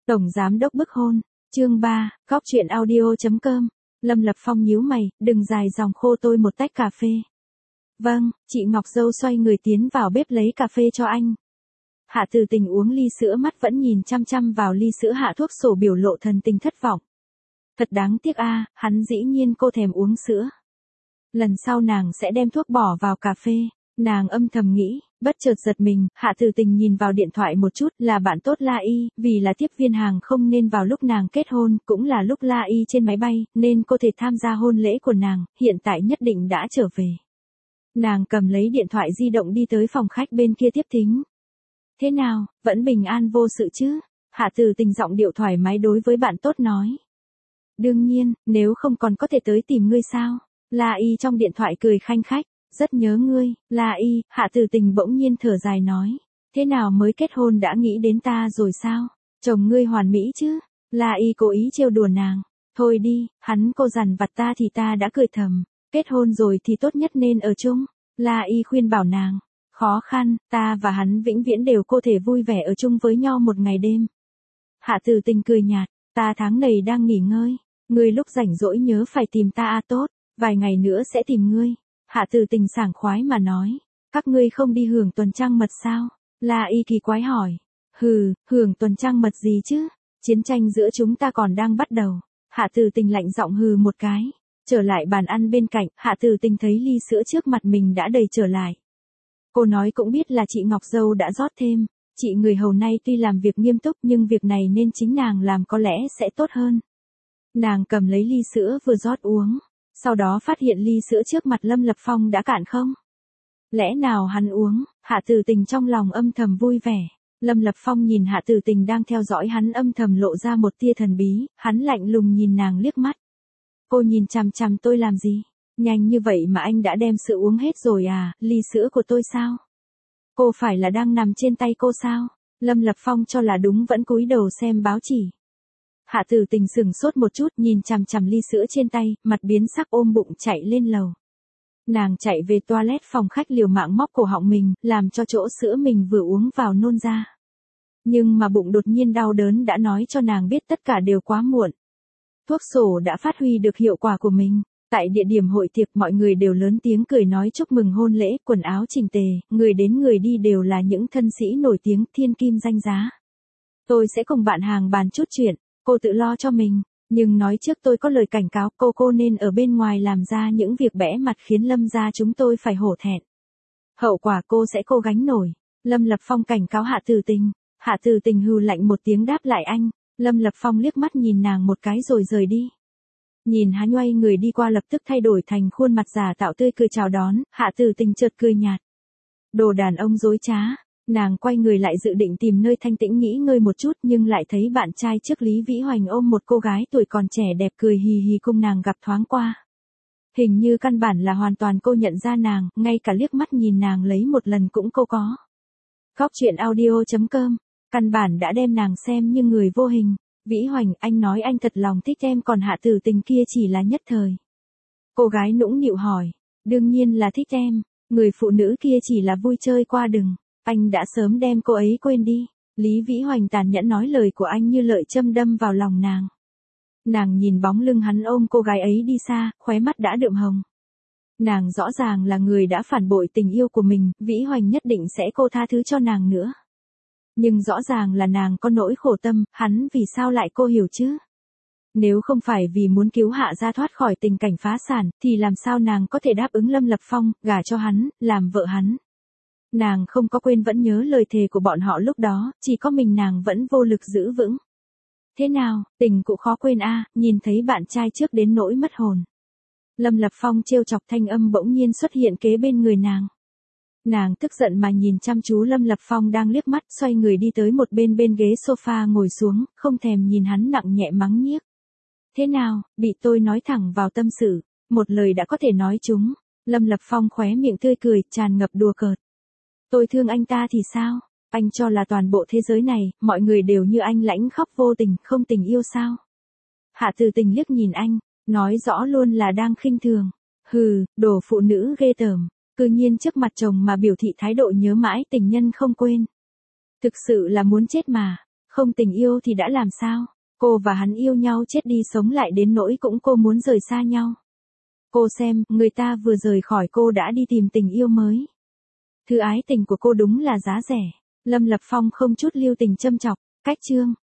Tổng giám đốc bức hôn, chương 3, góc chuyện audio.com. Lâm Lập Phong nhíu mày, đừng dài dòng khô tôi một tách cà phê. Vâng, chị Ngọc Dâu xoay người tiến vào bếp lấy cà phê cho anh. Hạ Từ Tình uống ly sữa, mắt vẫn nhìn chăm chăm vào ly sữa hạ thuốc sổ, biểu lộ thần tình thất vọng. Thật đáng tiếc a, hắn dĩ nhiên cô thèm uống sữa. Lần sau nàng sẽ đem thuốc bỏ vào cà phê. Nàng âm thầm nghĩ, bất chợt giật mình. Hạ Từ Tình nhìn vào điện thoại một chút, là bạn tốt La Y, vì là tiếp viên hàng không nên vào lúc nàng kết hôn, cũng là lúc La Y trên máy bay, nên cô thể tham gia hôn lễ của nàng, hiện tại nhất định đã trở về. Nàng cầm lấy điện thoại di động đi tới phòng khách bên kia tiếp thính. Thế nào, vẫn bình an vô sự chứ? Hạ Từ Tình giọng điệu thoải mái đối với bạn tốt nói. Đương nhiên, nếu không còn có thể tới tìm ngươi sao? La Y trong điện thoại cười khanh khách. Rất nhớ ngươi, La Y. Hạ Từ Tình bỗng nhiên thở dài nói. Thế nào mới kết hôn đã nghĩ đến ta rồi sao? Chồng ngươi hoàn mỹ chứ? La Y cố ý trêu đùa nàng. Thôi đi, hắn cô dằn vặt ta thì ta đã cười thầm. Kết hôn rồi thì tốt nhất nên ở chung. La Y khuyên bảo nàng. Khó khăn, ta và hắn vĩnh viễn đều có thể vui vẻ ở chung với nhau một ngày đêm. Hạ Từ Tình cười nhạt. Ta tháng này đang nghỉ ngơi. Ngươi lúc rảnh rỗi nhớ phải tìm ta tốt. Vài ngày nữa sẽ tìm ngươi. Hạ Từ Tình sảng khoái mà nói. Các ngươi không đi hưởng tuần trăng mật sao? La Y kỳ quái hỏi. Hưởng tuần trăng mật gì chứ? Chiến tranh giữa chúng ta còn đang bắt đầu. Hạ Từ Tình lạnh giọng hừ một cái. Trở lại bàn ăn bên cạnh, Hạ Từ Tình thấy ly sữa trước mặt mình đã đầy trở lại. Cô nói cũng biết là chị Ngọc Dâu đã rót thêm. Chị người hầu này tuy làm việc nghiêm túc nhưng việc này nên chính nàng làm có lẽ sẽ tốt hơn. Nàng cầm lấy ly sữa vừa rót uống. Sau đó phát hiện ly sữa trước mặt Lâm Lập Phong đã cạn không? Lẽ nào hắn uống? Hạ Từ Tình trong lòng âm thầm vui vẻ. Lâm Lập Phong nhìn Hạ Từ Tình đang theo dõi hắn, âm thầm lộ ra một tia thần bí, hắn lạnh lùng nhìn nàng liếc mắt. Cô nhìn chằm chằm tôi làm gì? Nhanh như vậy mà anh đã đem sữa uống hết rồi à? Ly sữa của tôi sao? Cô phải là đang nằm trên tay cô sao? Lâm Lập Phong cho là đúng vẫn cúi đầu xem báo chỉ. Hạ Từ Tình sững sốt một chút, nhìn chằm chằm ly sữa trên tay, mặt biến sắc ôm bụng chạy lên lầu. Nàng chạy về toilet phòng khách liều mạng móc cổ họng mình, làm cho chỗ sữa mình vừa uống vào nôn ra. Nhưng mà bụng đột nhiên đau đớn đã nói cho nàng biết tất cả đều quá muộn. Thuốc sổ đã phát huy được hiệu quả của mình. Tại địa điểm hội tiệc mọi người đều lớn tiếng cười nói chúc mừng hôn lễ, quần áo chỉnh tề, người đến người đi đều là những thân sĩ nổi tiếng, thiên kim danh giá. Tôi sẽ cùng bạn hàng bàn chút chuyện. Cô tự lo cho mình, nhưng nói trước tôi có lời cảnh cáo, cô nên ở bên ngoài làm ra những việc bẽ mặt khiến Lâm gia chúng tôi phải hổ thẹn. Hậu quả cô sẽ gánh nổi. Lâm Lập Phong cảnh cáo Hạ Từ Tình. Hạ Từ Tình hừ lạnh một tiếng đáp lại anh. Lâm Lập Phong liếc mắt nhìn nàng một cái rồi rời đi. Nhìn hắn nhoay người đi qua lập tức thay đổi thành khuôn mặt giả tạo tươi cười chào đón, Hạ Từ Tình chợt cười nhạt. Đồ đàn ông dối trá. Nàng quay người lại dự định tìm nơi thanh tĩnh nghỉ ngơi một chút nhưng lại thấy bạn trai trước Lý Vĩ Hoành ôm một cô gái tuổi còn trẻ đẹp cười hì hì cùng nàng gặp thoáng qua. Hình như căn bản là hoàn toàn cô nhận ra nàng, ngay cả liếc mắt nhìn nàng lấy một lần cũng cô có. Góc chuyện audio.com, căn bản đã đem nàng xem như người vô hình. Vĩ Hoành, anh nói anh thật lòng thích em còn Hạ Từ Tình kia chỉ là nhất thời. Cô gái nũng nịu hỏi, đương nhiên là thích em, người phụ nữ kia chỉ là vui chơi qua đừng. Anh đã sớm đem cô ấy quên đi. Lý Vĩ Hoành tàn nhẫn nói lời của anh như lợi châm đâm vào lòng nàng. Nàng nhìn bóng lưng hắn ôm cô gái ấy đi xa, khóe mắt đã đượm hồng. Nàng rõ ràng là người đã phản bội tình yêu của mình, Vĩ Hoành nhất định sẽ tha thứ cho nàng nữa. Nhưng rõ ràng là nàng có nỗi khổ tâm, hắn vì sao lại hiểu chứ? Nếu không phải vì muốn cứu Hạ gia thoát khỏi tình cảnh phá sản, thì làm sao nàng có thể đáp ứng Lâm Lập Phong, gả cho hắn, làm vợ hắn? Nàng không có quên vẫn nhớ lời thề của bọn họ lúc đó, chỉ có mình nàng vẫn vô lực giữ vững. Thế nào, tình cũ khó quên a, nhìn thấy bạn trai trước đến nỗi mất hồn. Lâm Lập Phong trêu chọc thanh âm bỗng nhiên xuất hiện kế bên người nàng. Nàng tức giận mà nhìn chăm chú Lâm Lập Phong đang liếc mắt, xoay người đi tới một bên ghế sofa ngồi xuống, không thèm nhìn hắn nặng nhẹ mắng nhiếc. Thế nào, bị tôi nói thẳng vào tâm sự, một lời đã có thể nói chúng. Lâm Lập Phong khóe miệng tươi cười, tràn ngập đùa cợt. Tôi thương anh ta thì sao? Anh cho là toàn bộ thế giới này, mọi người đều như anh lãnh khóc vô tình, không tình yêu sao? Hạ Từ Tình liếc nhìn anh, nói rõ luôn là đang khinh thường. Đồ phụ nữ ghê tởm, cư nhiên trước mặt chồng mà biểu thị thái độ nhớ mãi tình nhân không quên. Thực sự là muốn chết mà, không tình yêu thì đã làm sao? Cô và hắn yêu nhau chết đi sống lại đến nỗi cũng cô muốn rời xa nhau. Cô xem, người ta vừa rời khỏi cô đã đi tìm tình yêu mới. Thứ ái tình của cô đúng là giá rẻ. Lâm Lập Phong không chút lưu tình châm chọc, cách chương.